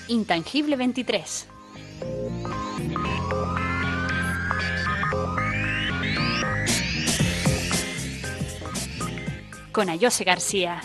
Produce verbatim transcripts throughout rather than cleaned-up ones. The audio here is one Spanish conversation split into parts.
Intangible veintitrés. Con Ayose García.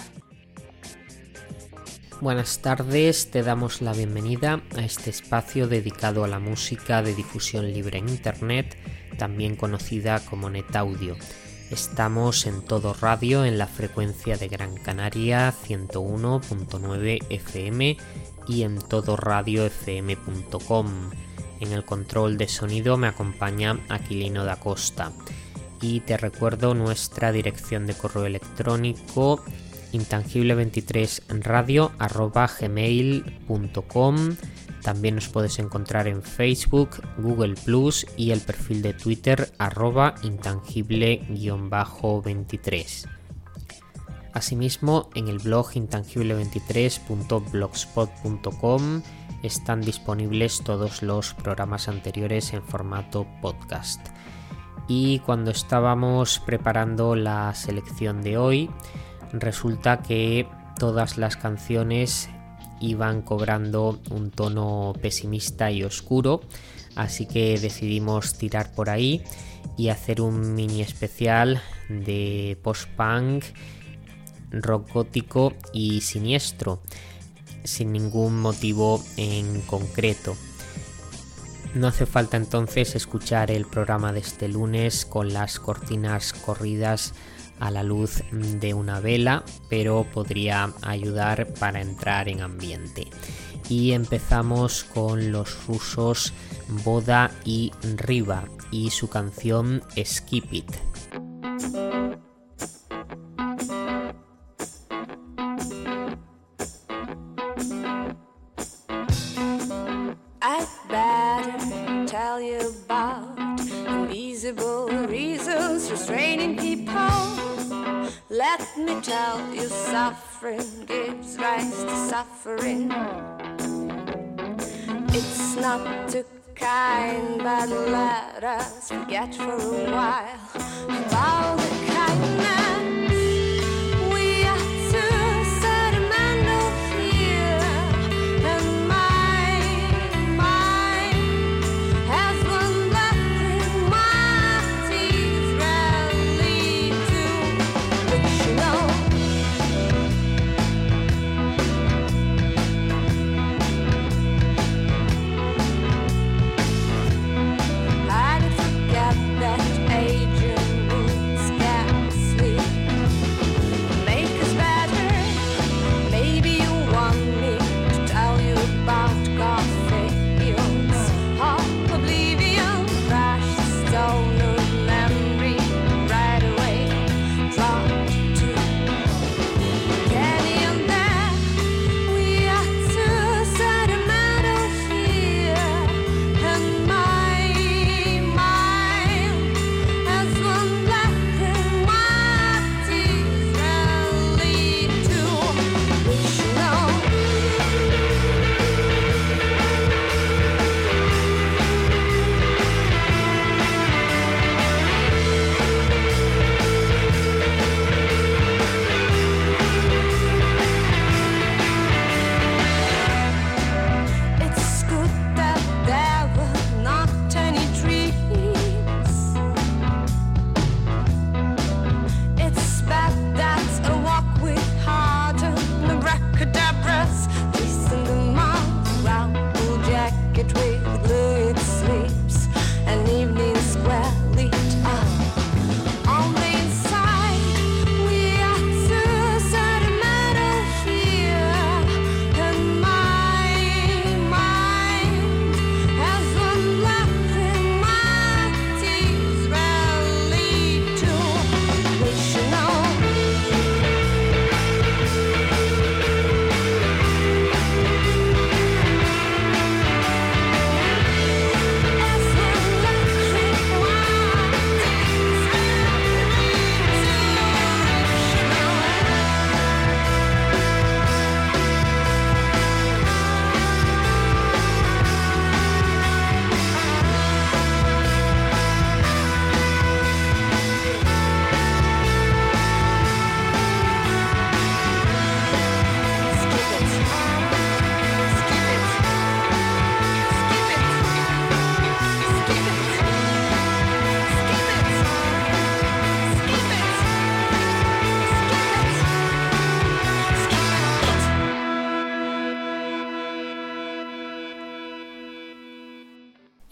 Buenas tardes, te damos la bienvenida a este espacio dedicado a la música de difusión libre en Internet, también conocida como NetAudio. Estamos en Todo Radio en la frecuencia de Gran Canaria ciento uno punto nueve F M y en todo radio f m punto com. En el control de sonido me acompaña Aquilino da Costa. Y te recuerdo nuestra dirección de correo electrónico intangible veintitrés radio arroba gmail punto com. También nos puedes encontrar en Facebook, Google plus y el perfil de Twitter arroba intangible veintitrés. Asimismo, en el blog intangible veintitrés punto blogspot punto com están disponibles todos los programas anteriores en formato podcast. Y cuando estábamos preparando la selección de hoy, resulta que todas las canciones iban cobrando un tono pesimista y oscuro, así que decidimos tirar por ahí y hacer un mini especial de post-punk, rock gótico y siniestro, sin ningún motivo en concreto. No hace falta entonces escuchar el programa de este lunes con las cortinas corridas a la luz de una vela, pero podría ayudar para entrar en ambiente. Y empezamos con los rusos Boda y Riva y su canción Skip It. Let me tell you, suffering gives rise to suffering. It's not too kind, but let us forget for a while about the kindness we are to sentimental here. And my mind has one left in my teeth rally to, but you know. That Adrian Woods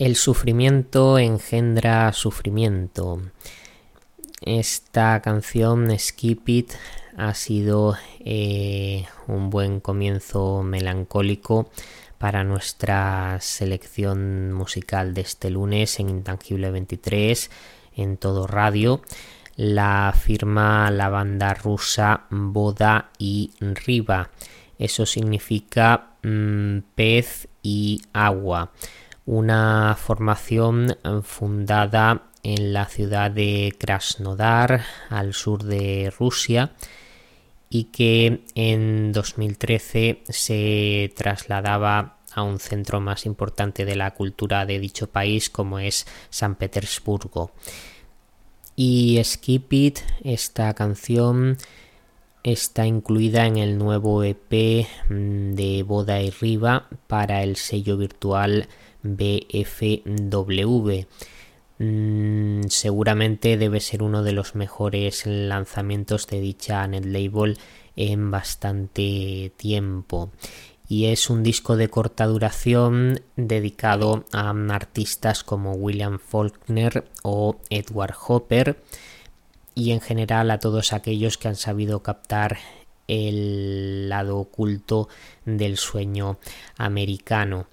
El sufrimiento engendra sufrimiento. Esta canción, Skip It, ha sido eh, un buen comienzo melancólico para nuestra selección musical de este lunes en Intangible veintitrés, en Todo Radio. La firma la banda rusa Voda y Riva. Eso significa mmm, pez y agua. Una formación fundada en la ciudad de Krasnodar, al sur de Rusia, y que en dos mil trece se trasladaba a un centro más importante de la cultura de dicho país, como es San Petersburgo. Y Skip It, esta canción, está incluida en el nuevo E P de Voda y Riva para el sello virtual B F W. Mm, seguramente debe ser uno de los mejores lanzamientos de dicha netlabel en bastante tiempo. Y es un disco de corta duración dedicado a artistas como William Faulkner o Edward Hopper, y en general a todos aquellos que han sabido captar el lado oculto del sueño americano.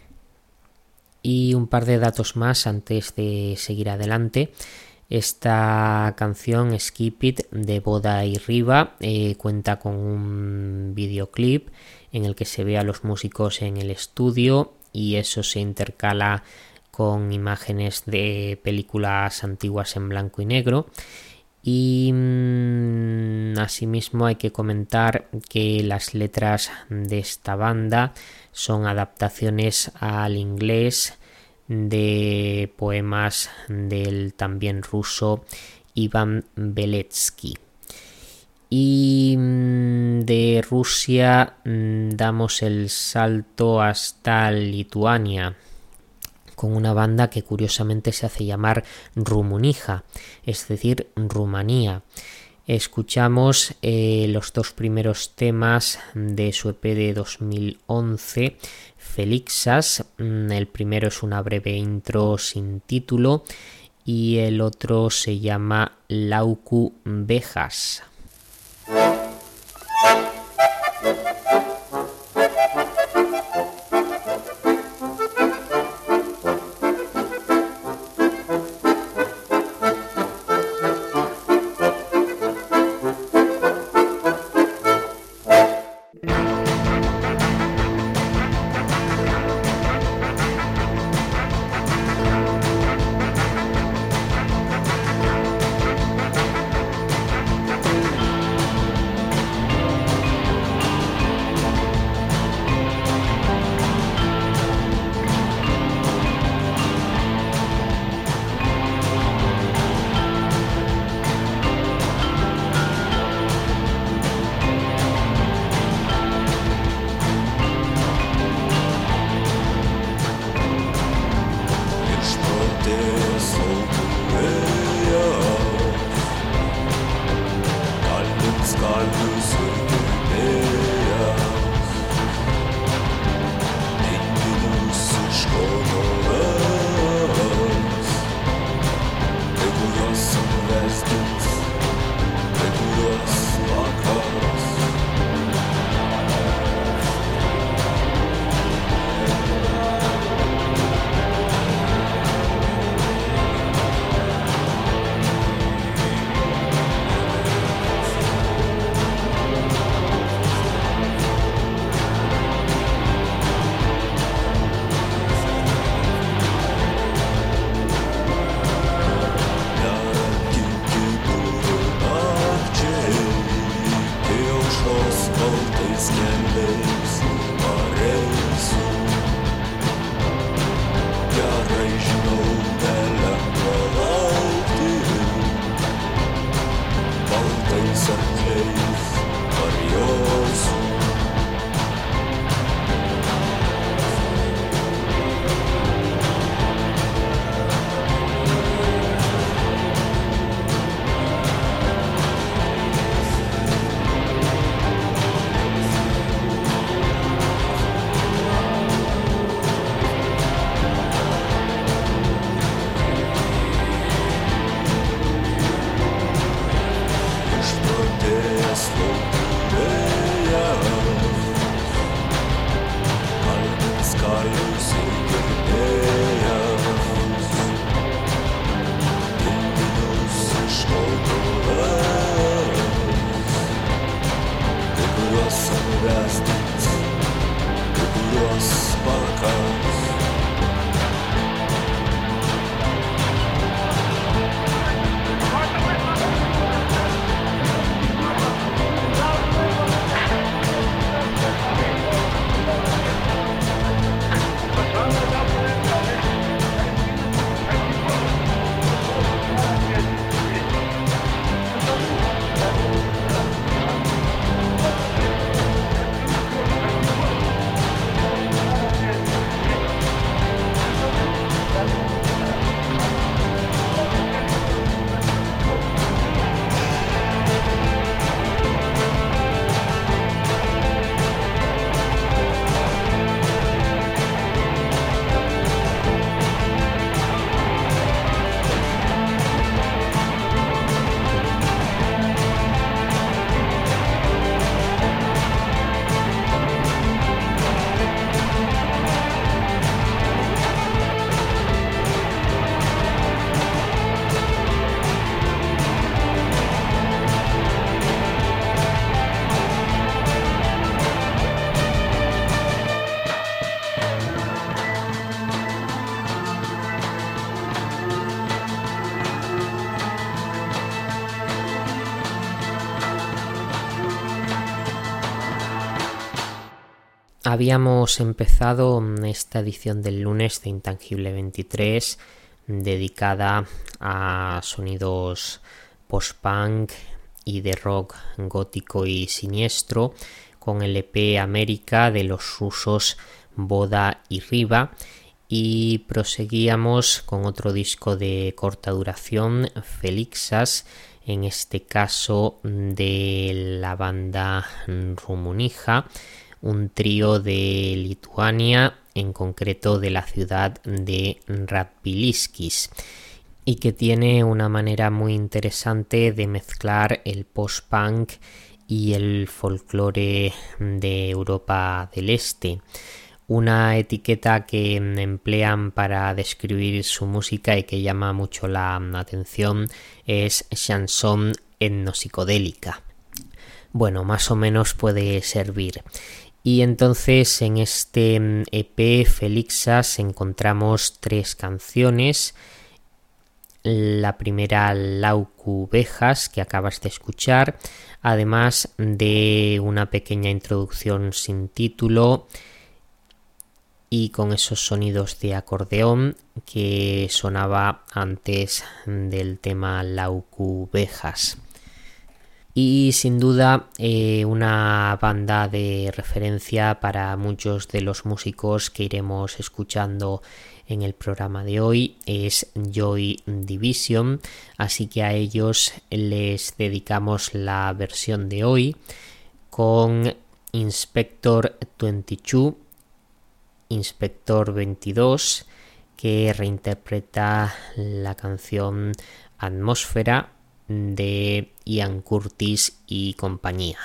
Y un par de datos más antes de seguir adelante. Esta canción, Skip It, de Voda y Riva, eh, cuenta con un videoclip en el que se ve a los músicos en el estudio, y eso se intercala con imágenes de películas antiguas en blanco y negro. Y mmm, asimismo hay que comentar que las letras de esta banda son adaptaciones al inglés de poemas del también ruso Iván Beletsky. Y mmm, de Rusia mmm, damos el salto hasta Lituania, con una banda que curiosamente se hace llamar Rumunija, es decir, Rumanía. Escuchamos eh, los dos primeros temas de su E P de dos mil once, Felixas. El primero es una breve intro sin título y el otro se llama Lauku Bejas. Habíamos empezado esta edición del lunes de Intangible veintitrés dedicada a sonidos post-punk y de rock gótico y siniestro con el E P América de los rusos Boda y Riva, y proseguíamos con otro disco de corta duración, Felixas, en este caso de la banda Rumunija, un trío de Lituania, en concreto de la ciudad de Radviliškis, y que tiene una manera muy interesante de mezclar el post-punk y el folclore de Europa del Este. Una etiqueta que emplean para describir su música y que llama mucho la atención es chanson etnopsicodélica. Bueno, más o menos puede servir. Y entonces en este E P Felixas encontramos tres canciones. La primera, Lauku Bejas, que acabas de escuchar, además de una pequeña introducción sin título y con esos sonidos de acordeón que sonaba antes del tema Lauku Bejas. Y sin duda eh, una banda de referencia para muchos de los músicos que iremos escuchando en el programa de hoy es Joy Division, así que a ellos les dedicamos la versión de hoy con Inspector veintidós, Inspector veintidós, que reinterpreta la canción Atmósfera de Ian Curtis y compañía.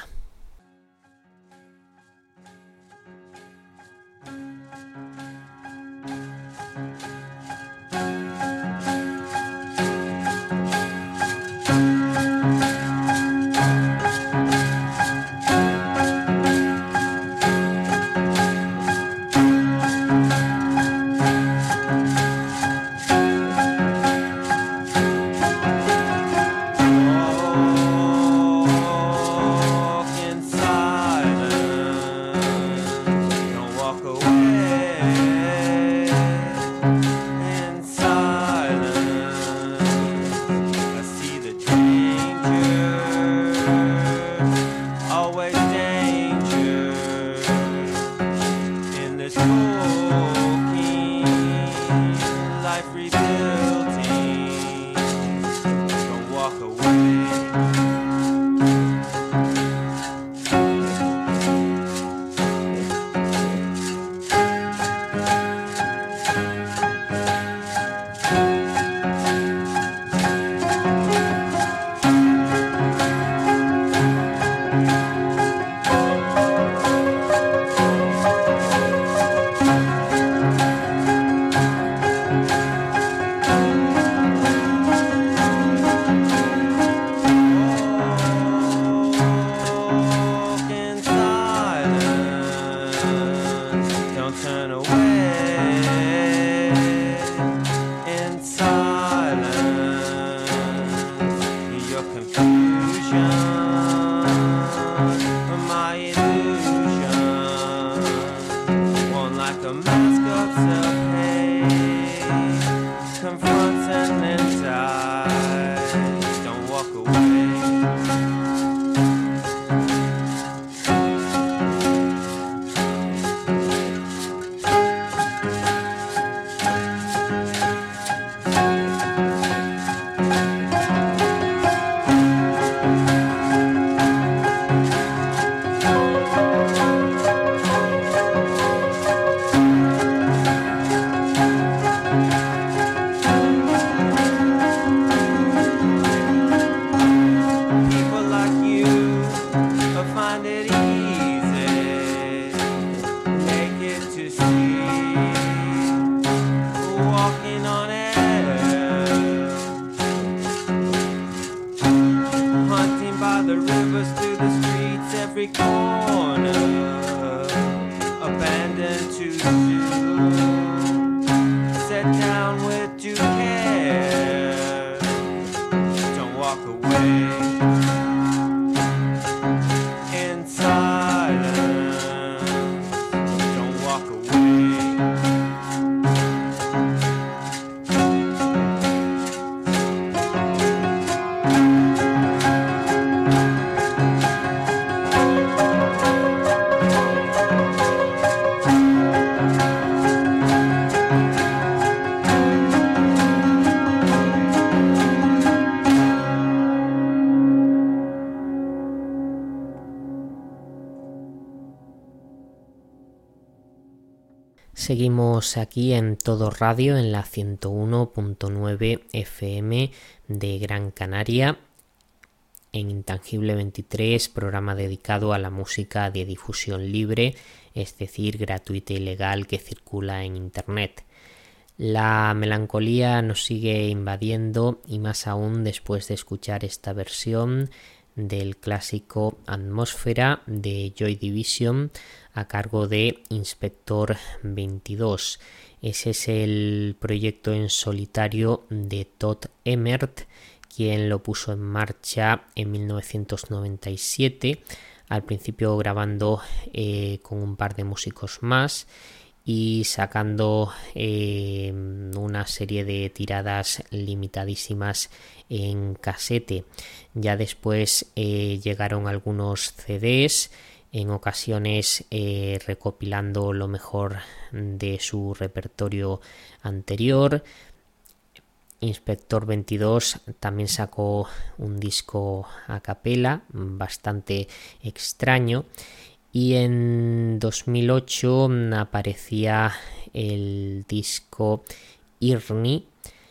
Seguimos aquí en Todo Radio en la ciento uno punto nueve F M de Gran Canaria, en Intangible veintitrés, programa dedicado a la música de difusión libre, es decir, gratuita y legal, que circula en Internet. La melancolía nos sigue invadiendo, y más aún después de escuchar esta versión del clásico Atmósfera de Joy Division a cargo de Inspector veintidós. Ese es el proyecto en solitario de Todd Emmert, quien lo puso en marcha en mil novecientos noventa y siete, al principio grabando eh, con un par de músicos más y sacando eh, una serie de tiradas limitadísimas en casete. Ya después eh, llegaron algunos C Ds, en ocasiones eh, recopilando lo mejor de su repertorio anterior. Inspector veintidós también sacó un disco a capela bastante extraño, y en dos mil ocho aparecía el disco Irni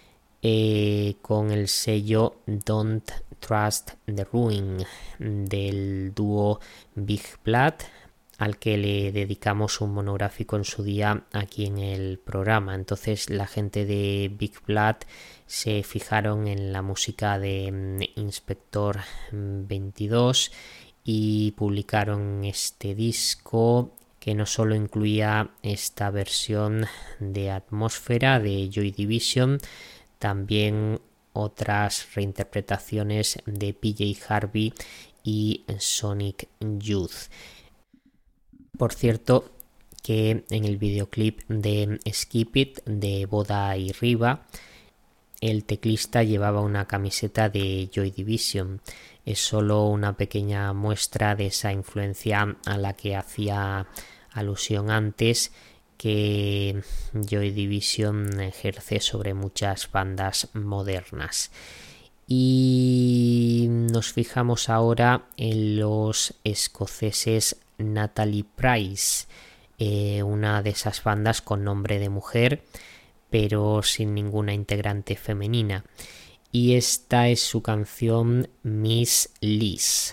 eh, con el sello Don't Trust the Ruin del dúo Big Blood, al que le dedicamos un monográfico en su día aquí en el programa. Entonces la gente de Big Blood se fijaron en la música de Inspector veintidós y publicaron este disco, que no solo incluía esta versión de Atmósfera de Joy Division, también otras reinterpretaciones de P J Harvey y Sonic Youth. Por cierto, que en el videoclip de Skip It de Boda y Riva, el teclista llevaba una camiseta de Joy Division. Es solo una pequeña muestra de esa influencia a la que hacía alusión antes, que Joy Division ejerce sobre muchas bandas modernas. Y nos fijamos ahora en los escoceses Natalie Price, eh, una de esas bandas con nombre de mujer pero sin ninguna integrante femenina, y esta es su canción Miss Liz.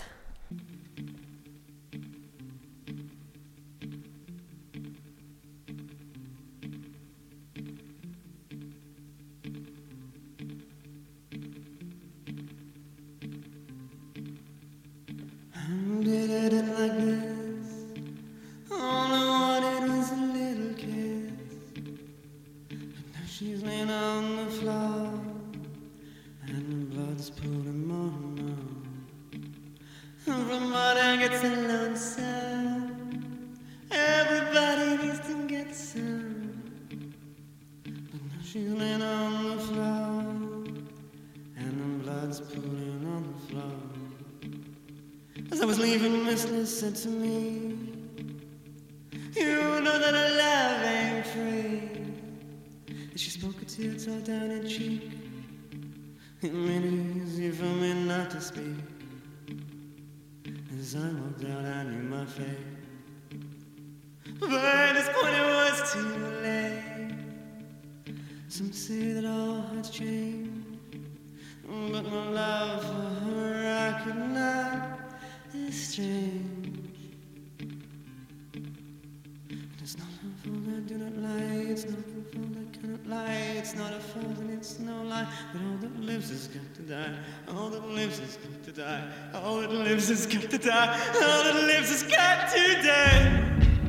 She's laying on the floor, and the blood's pooling more and more. From morning gets lonesome, everybody needs to get some. But now she's laying on the floor, and the blood's pooling on the floor. As I was leaving, Miss Liz said to me, "You know that a love ain't free." She spoke a tear down her cheek. It made it easy for me not to speak. As I walked out, I knew my fate. But at this point it was too late. Some say that all hearts change, but my love for her I could not estrange. It's not her fault I do not lie. It's not her fault I cannot lie. It's not a fault and it's no lie. But all that lives has got to die. All that lives has got to die. All that lives has got to die. All that lives has got to die.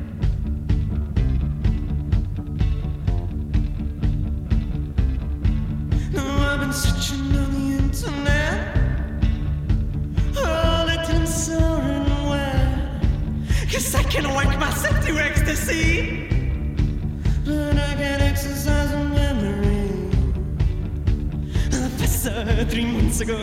Now I've been searching on the internet, all it in soaring where, 'cause I can work myself to ecstasy, but I can't exercise a memory. I passed her three months ago.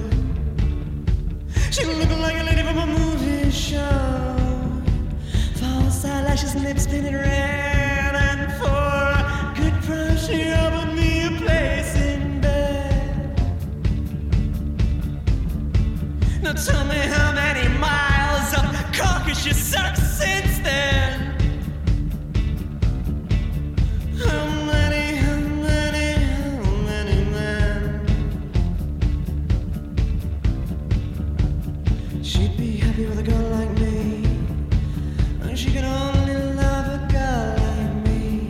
She looked like a lady from a movie show. False eyelashes, lips painted red, and for a good price she offered me a place in bed. Now tell me how many miles of carcass you sucked since then. she'd be happy with a girl like me, and she could only love a girl like me.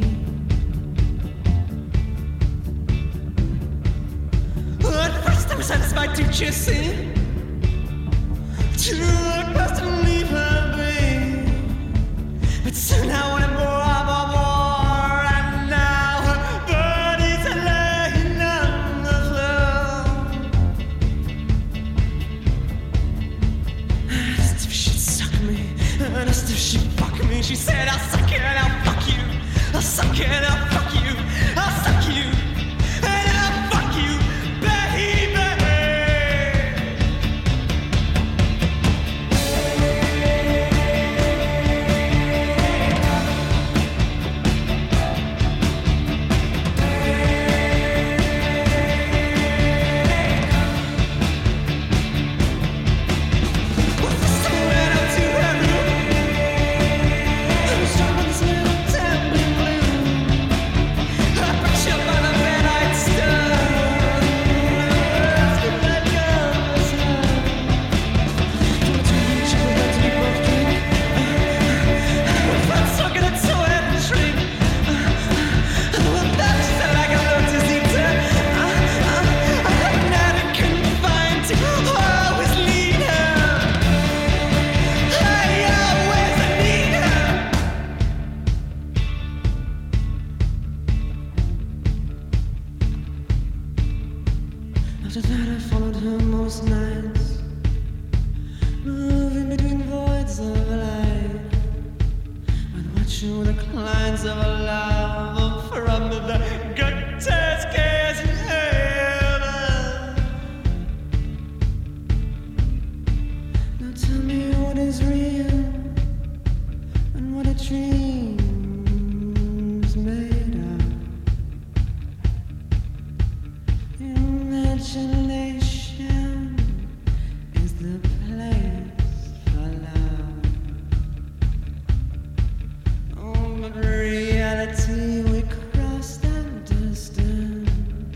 Well, at first I was satisfied to kiss him, to look past and leave her be, but soon I wanted more of a war, and now her body's laying on the floor. I asked if she'd suck me, I asked if she'd fuck me. She said, I'll suck you and I'll fuck you, I'll suck you and I'll fuck you, I'll suck you and I'll fuck you, baby. After that I followed her most nights, moving between voids of light, and watching the clients of a love from the gutters gaze in heaven. Now tell me what is real and what a dream's made of. Imagination is the place for love. Oh, but reality, we cross that distance,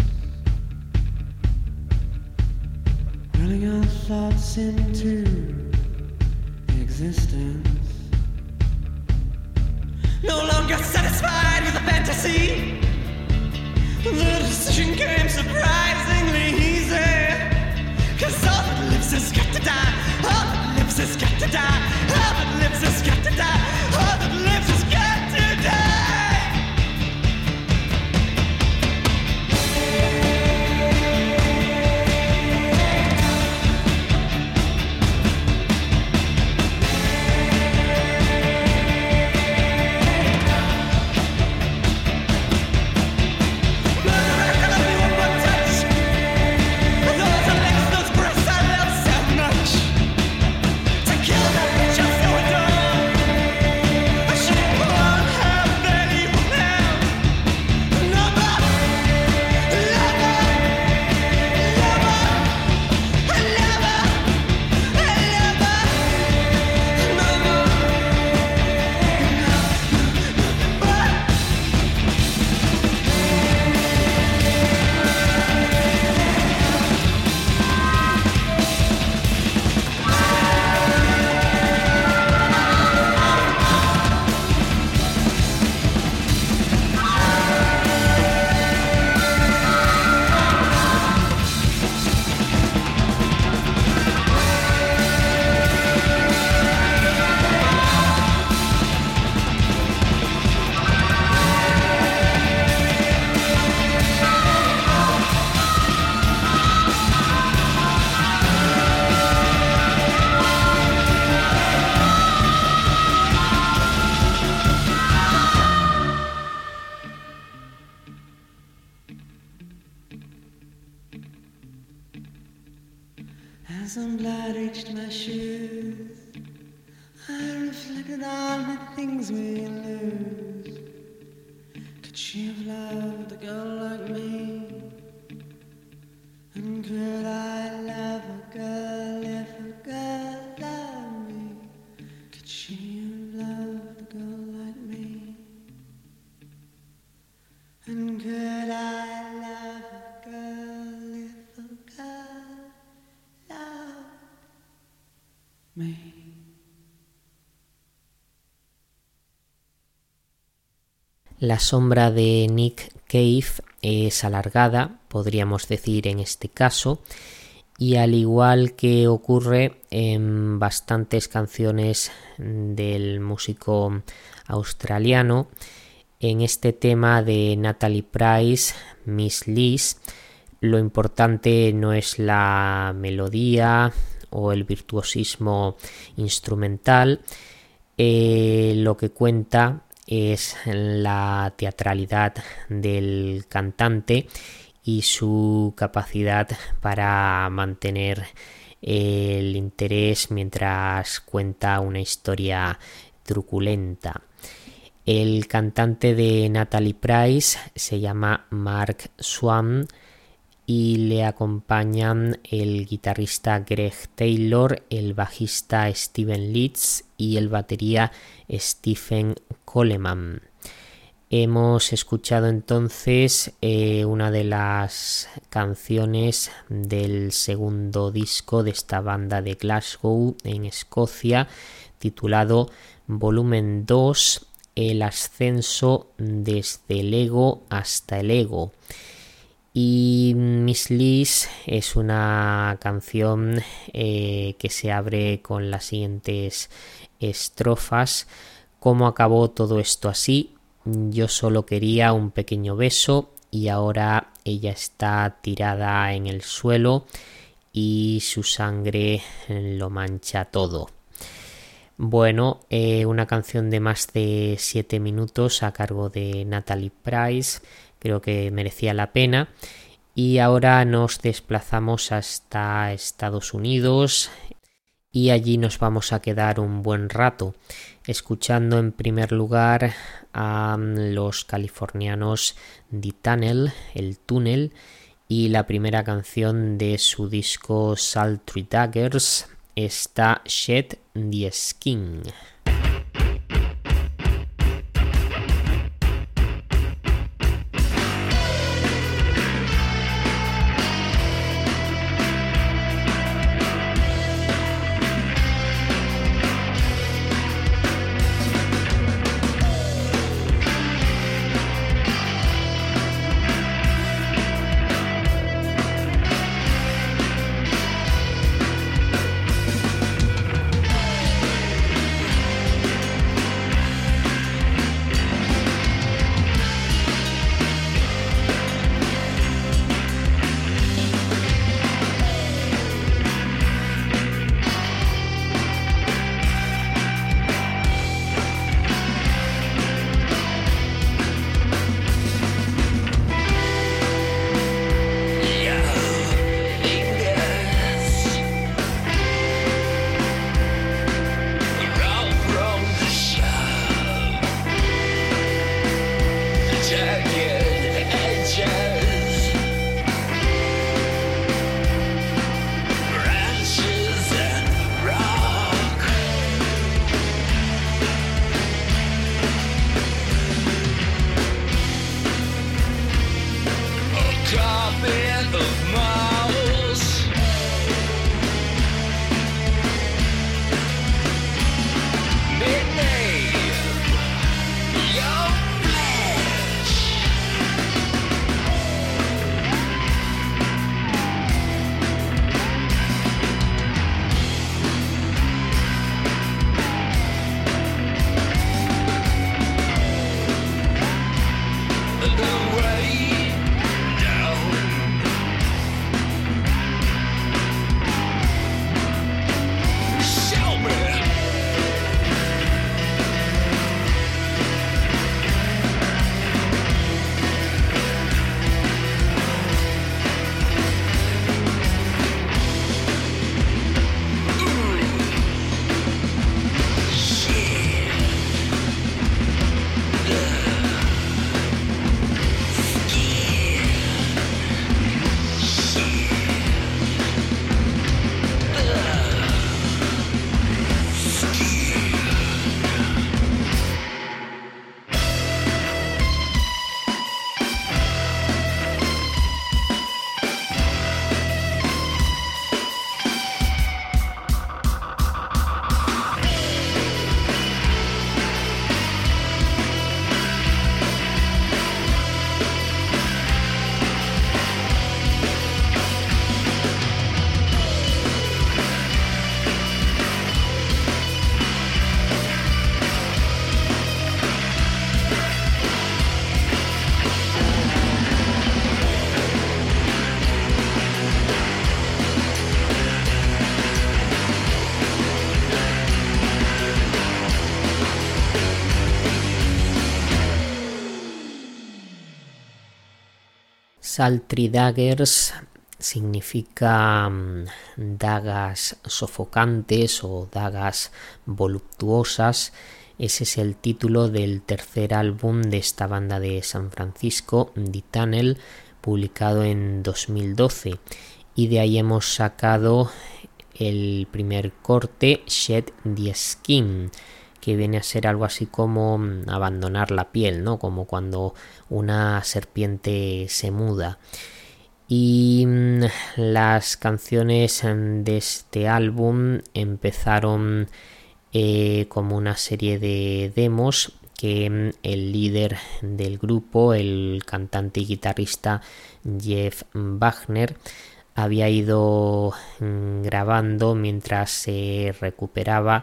running our thoughts into existence. No longer satisfied with the fantasy, the decision came surprisingly easy, 'cause all that lives has got to die, all that lives has got to die, all that lives has got to die, all that lives has got to die. As some blood reached my shoes, I reflected on the things we lose. Could she have loved a girl like me? And could I love a girl if a girl loved me? Could she have loved a girl like me? And could I love a girl if a girl loved me. La sombra de Nick Cave es alargada, podríamos decir en este caso, y al igual que ocurre en bastantes canciones del músico australiano, en este tema de Natalie Price, Miss Liz, lo importante no es la melodía o el virtuosismo instrumental, eh, lo que cuenta es la teatralidad del cantante y su capacidad para mantener el interés mientras cuenta una historia truculenta. El cantante de Natalie Price se llama Mark Swan y le acompañan el guitarrista Greg Taylor, el bajista Steven Leeds y el batería Stephen Coleman. Hemos escuchado entonces eh, una de las canciones del segundo disco de esta banda de Glasgow en Escocia, titulado Volumen dos, el ascenso desde el ego hasta el ego. Y Miss Liz es una canción eh, que se abre con las siguientes estrofas. ¿Cómo acabó todo esto así? Yo solo quería un pequeño beso y ahora ella está tirada en el suelo y su sangre lo mancha todo. Bueno, eh, una canción de más de siete minutos a cargo de Natalie Price. Creo que merecía la pena. Y ahora nos desplazamos hasta Estados Unidos y allí nos vamos a quedar un buen rato, escuchando en primer lugar a los californianos The Tunnel, El Túnel, y la primera canción de su disco Sultry Daggers está Shed the Skin. Sultry Daggers significa um, dagas sofocantes o dagas voluptuosas. Ese es el título del tercer álbum de esta banda de San Francisco, The Tunnel, publicado en dos mil doce. Y de ahí hemos sacado el primer corte, Shed the Skin, que viene a ser algo así como abandonar la piel, ¿no? Como cuando una serpiente se muda. Y mmm, las canciones de este álbum empezaron eh, como una serie de demos que mmm, el líder del grupo, el cantante y guitarrista Jeff Wagner, había ido mmm, grabando mientras se recuperaba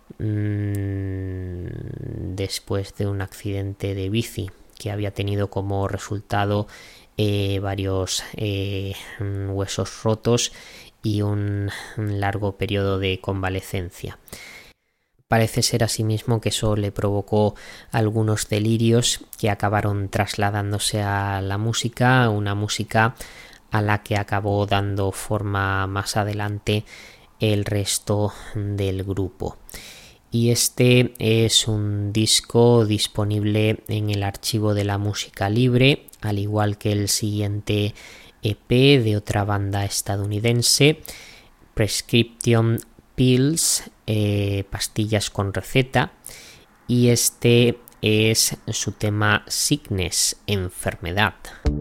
mmm, después de un accidente de bici que había tenido como resultado Eh, varios eh, huesos rotos y un, un largo periodo de convalecencia. Parece ser asimismo que eso le provocó algunos delirios que acabaron trasladándose a la música, una música a la que acabó dando forma más adelante el resto del grupo. Y este es un disco disponible en el archivo de la música libre, al igual que el siguiente E P de otra banda estadounidense, Prescription Pills, eh, pastillas con receta, y este es su tema Sickness, enfermedad.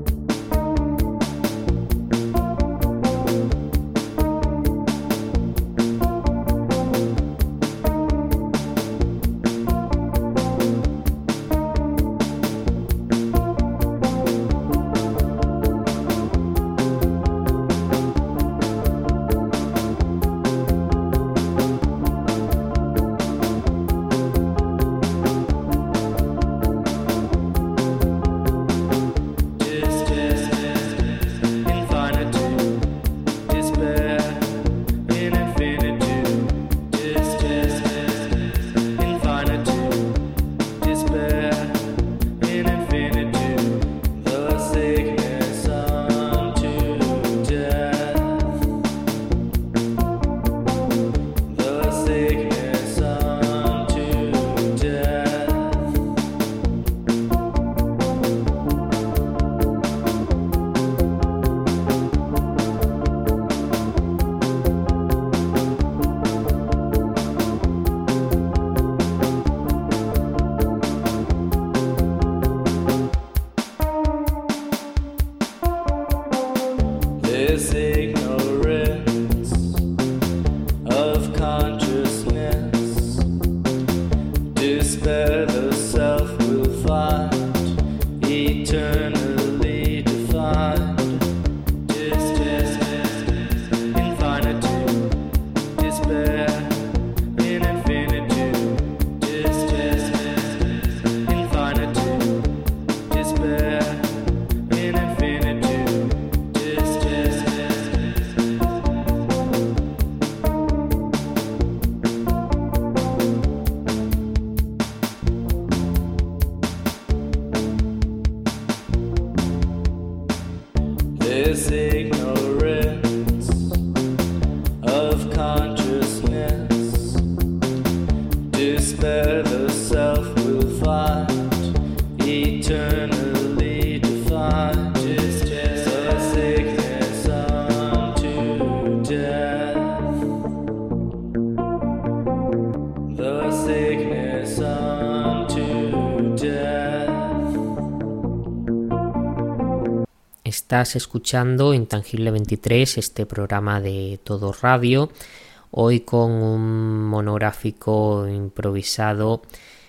Estás escuchando Intangible veintitrés, este programa de Todo Radio, hoy con un monográfico improvisado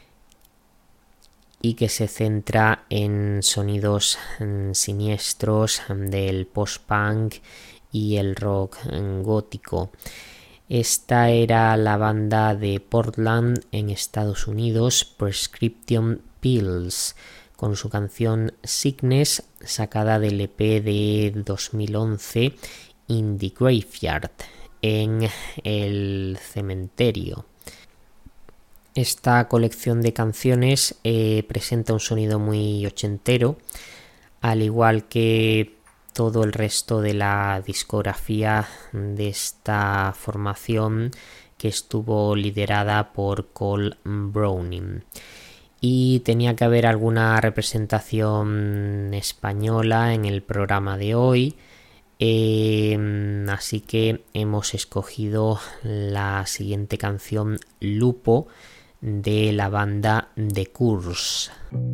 y que se centra en sonidos siniestros del post-punk y el rock gótico. Esta era la banda de Portland en Estados Unidos, Prescription Pills, con su canción Sickness, sacada del E P de dos mil once, In the Graveyard, en el cementerio. Esta colección de canciones eh, presenta un sonido muy ochentero, al igual que todo el resto de la discografía de esta formación que estuvo liderada por Cole Browning. Y tenía que haber alguna representación española en el programa de hoy, eh, así que hemos escogido la siguiente canción, Lupo, de la banda The Cures.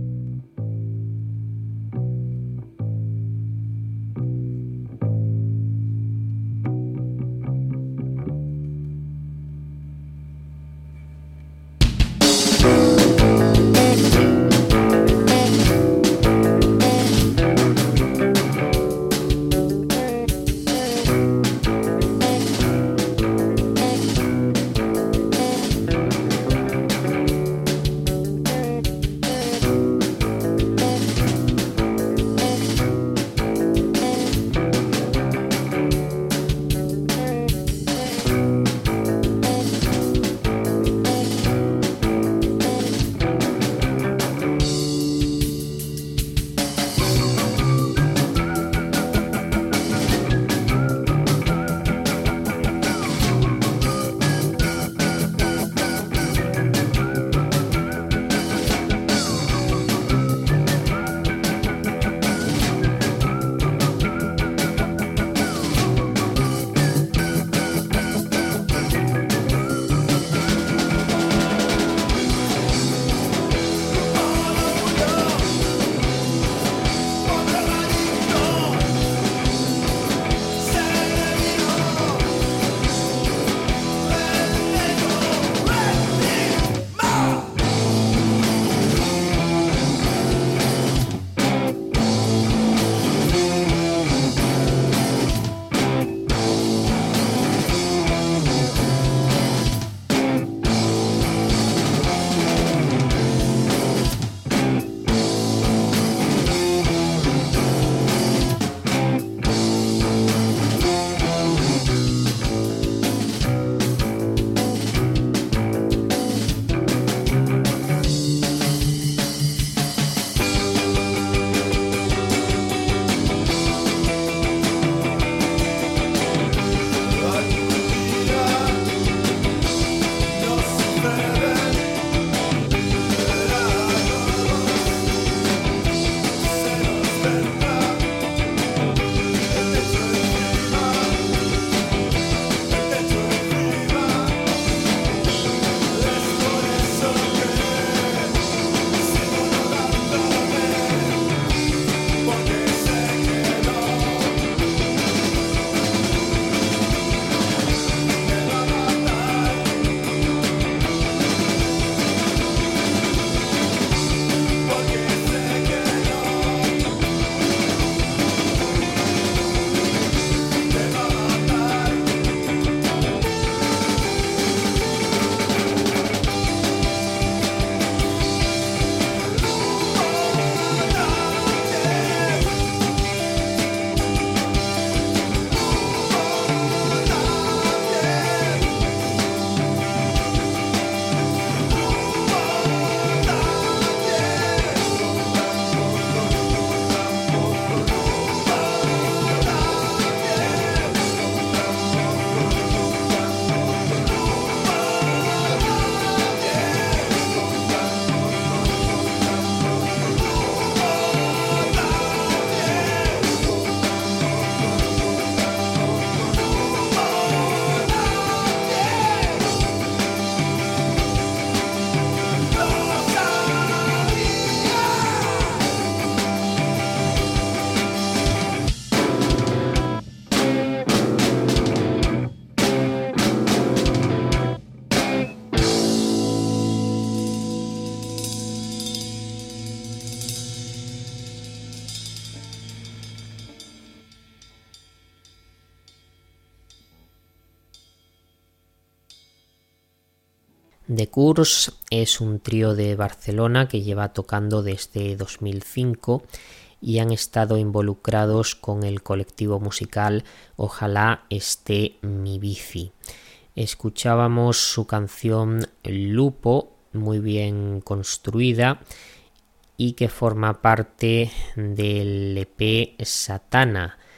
The Cures es un trío de Barcelona que lleva tocando desde dos mil cinco y han estado involucrados con el colectivo musical Ojalá esté mi bici. Escuchábamos su canción Lupo, muy bien construida y que forma parte del E P Satana,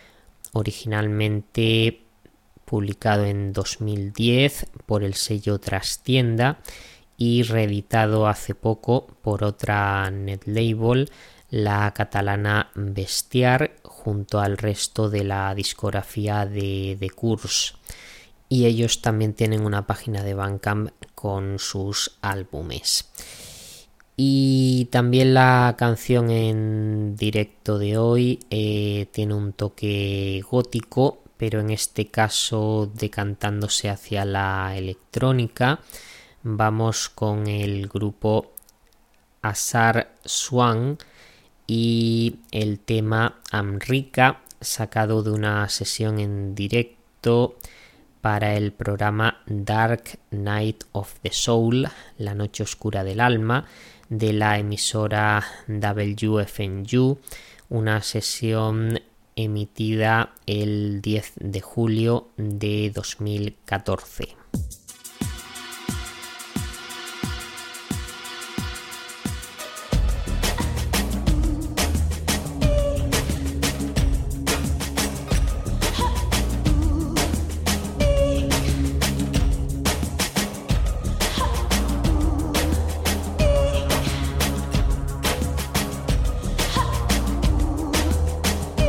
originalmente publicado en dos mil diez por el sello Trastienda y reeditado hace poco por otra netlabel, la catalana Bestiar, junto al resto de la discografía de The Curse. Y ellos también tienen una página de Bandcamp con sus álbumes. Y también la canción en directo de hoy eh, tiene un toque gótico, pero en este caso decantándose hacia la electrónica. Vamos con el grupo Azar Swan y el tema Amrika, sacado de una sesión en directo para el programa Dark Night of the Soul, la noche oscura del alma, de la emisora W F N U, una sesión emitida el diez de julio de dos mil catorce.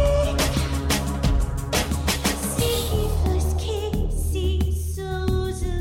See, first kiss, see, Susan.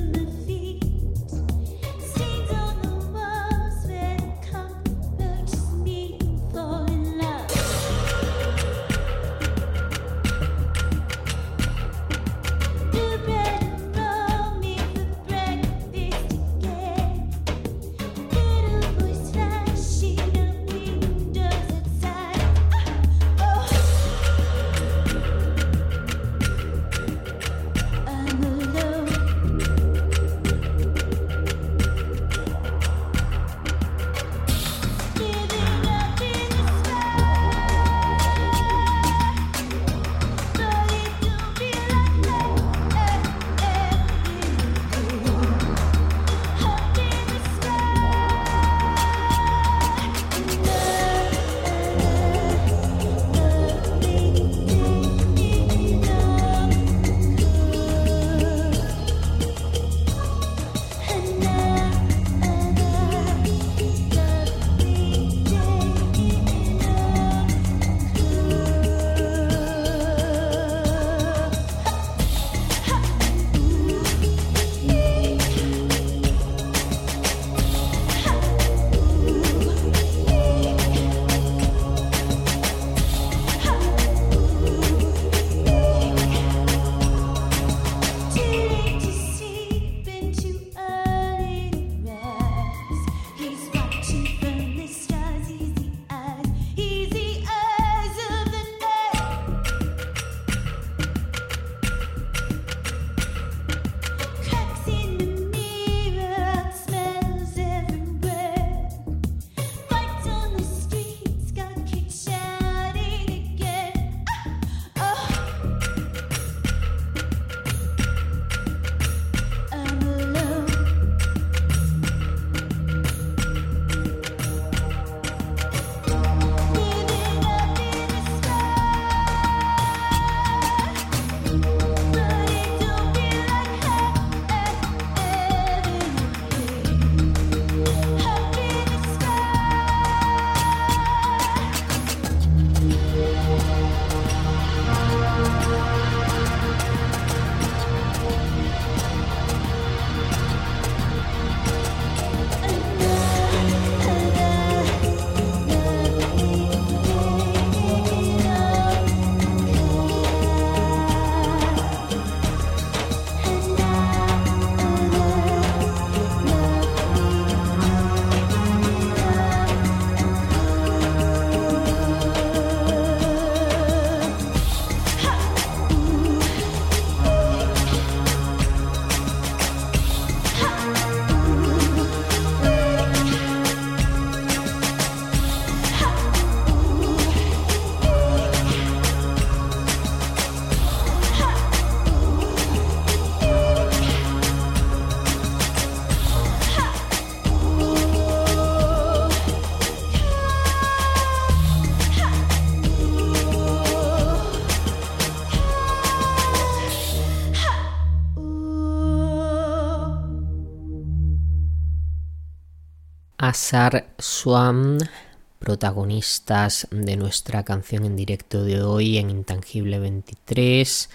Azar Swan, protagonistas de nuestra canción en directo de hoy en Intangible veintitrés,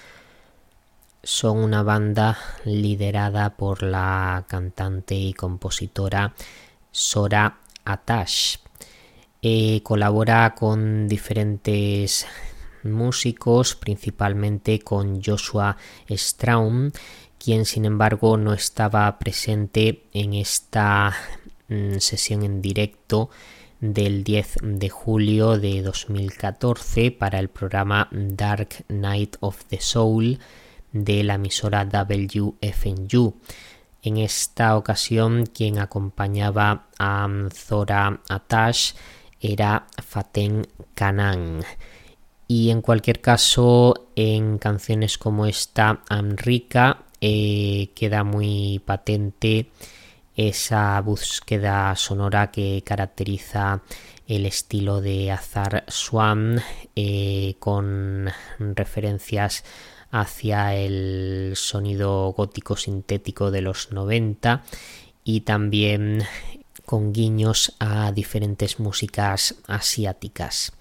son una banda liderada por la cantante y compositora Zora Atash. Eh, colabora con diferentes músicos, principalmente con Joshua Straum, quien sin embargo no estaba presente en esta mm, sesión en directo del diez de julio de dos mil catorce para el programa Dark Night of the Soul de la emisora W F N U. En esta ocasión, quien acompañaba a Zora Atash era Faten Canaan. Y en cualquier caso, en canciones como esta, Amrika, eh, queda muy patente esa búsqueda sonora que caracteriza el estilo de Azar Swan, eh, con referencias hacia el sonido gótico sintético de los noventa y también con guiños a diferentes músicas asiáticas.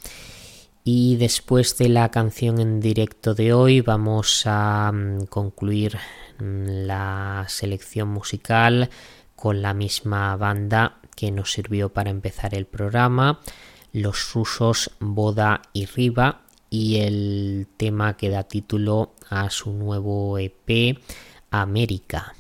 Y después de la canción en directo de hoy vamos a um, concluir um, la selección musical con la misma banda que nos sirvió para empezar el programa, los rusos Boda y Riva, y el tema que da título a su nuevo E P, América.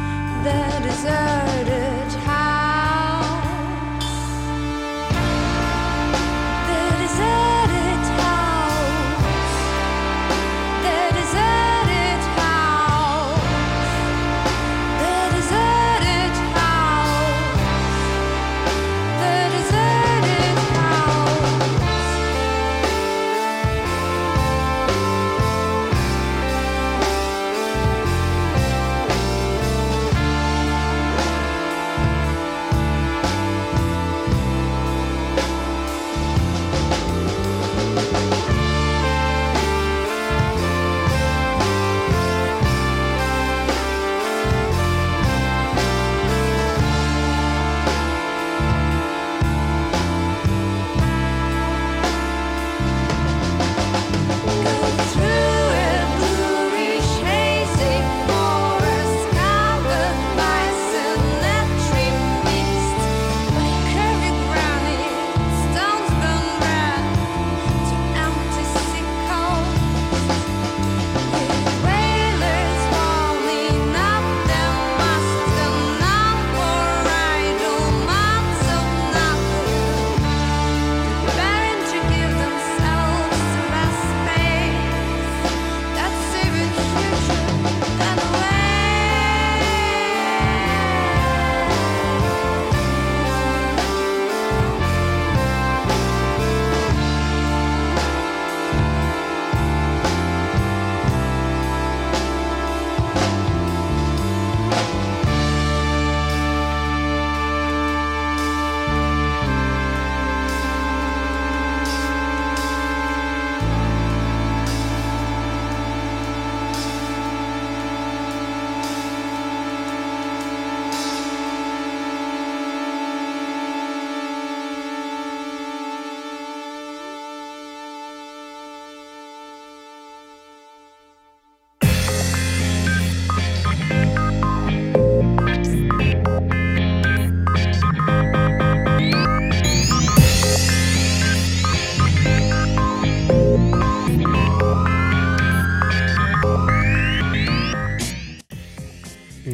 Deserted house.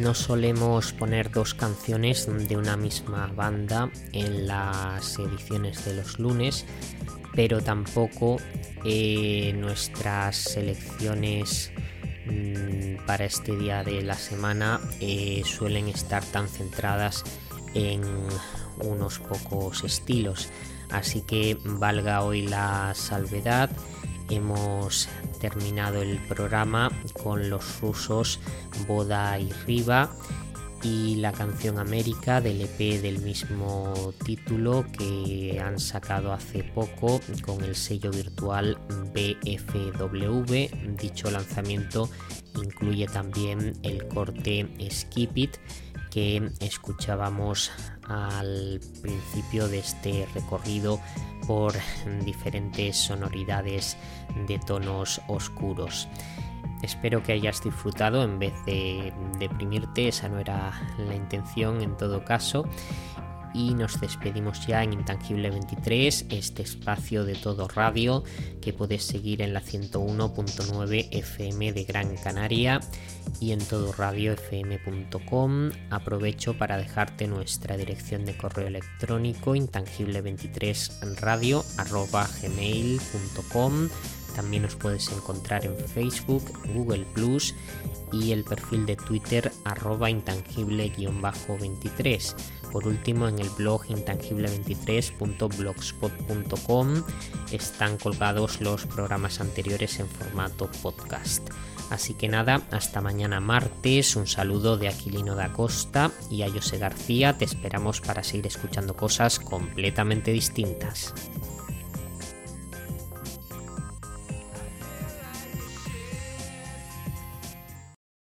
no solemos poner dos canciones de una misma banda en las ediciones de los lunes, pero tampoco eh, nuestras selecciones mmm, para este día de la semana eh, suelen estar tan centradas en unos pocos estilos, así que valga hoy la salvedad. Hemos terminado el programa con los rusos Boda y Riva y la canción América del E P del mismo título que han sacado hace poco con el sello virtual B F W. Dicho lanzamiento incluye también el corte Skip It que escuchábamos al principio de este recorrido por diferentes sonoridades de tonos oscuros. Espero que hayas disfrutado en vez de deprimirte, esa no era la intención en todo caso. Y nos despedimos ya en Intangible veintitrés, este espacio de Todo Radio que puedes seguir en la ciento uno punto nueve F M de Gran Canaria y en todo radio f m punto com. Aprovecho para dejarte nuestra dirección de correo electrónico intangible veintitrés radio arroba gmail punto com. También nos puedes encontrar en Facebook, Google plus y el perfil de Twitter arroba intangible veintitrés. Por último, en el blog intangible veintitrés punto blogspot punto com están colgados los programas anteriores en formato podcast. Así que nada, hasta mañana martes. Un saludo de Aquilino da Costa y a José García. Te esperamos para seguir escuchando cosas completamente distintas.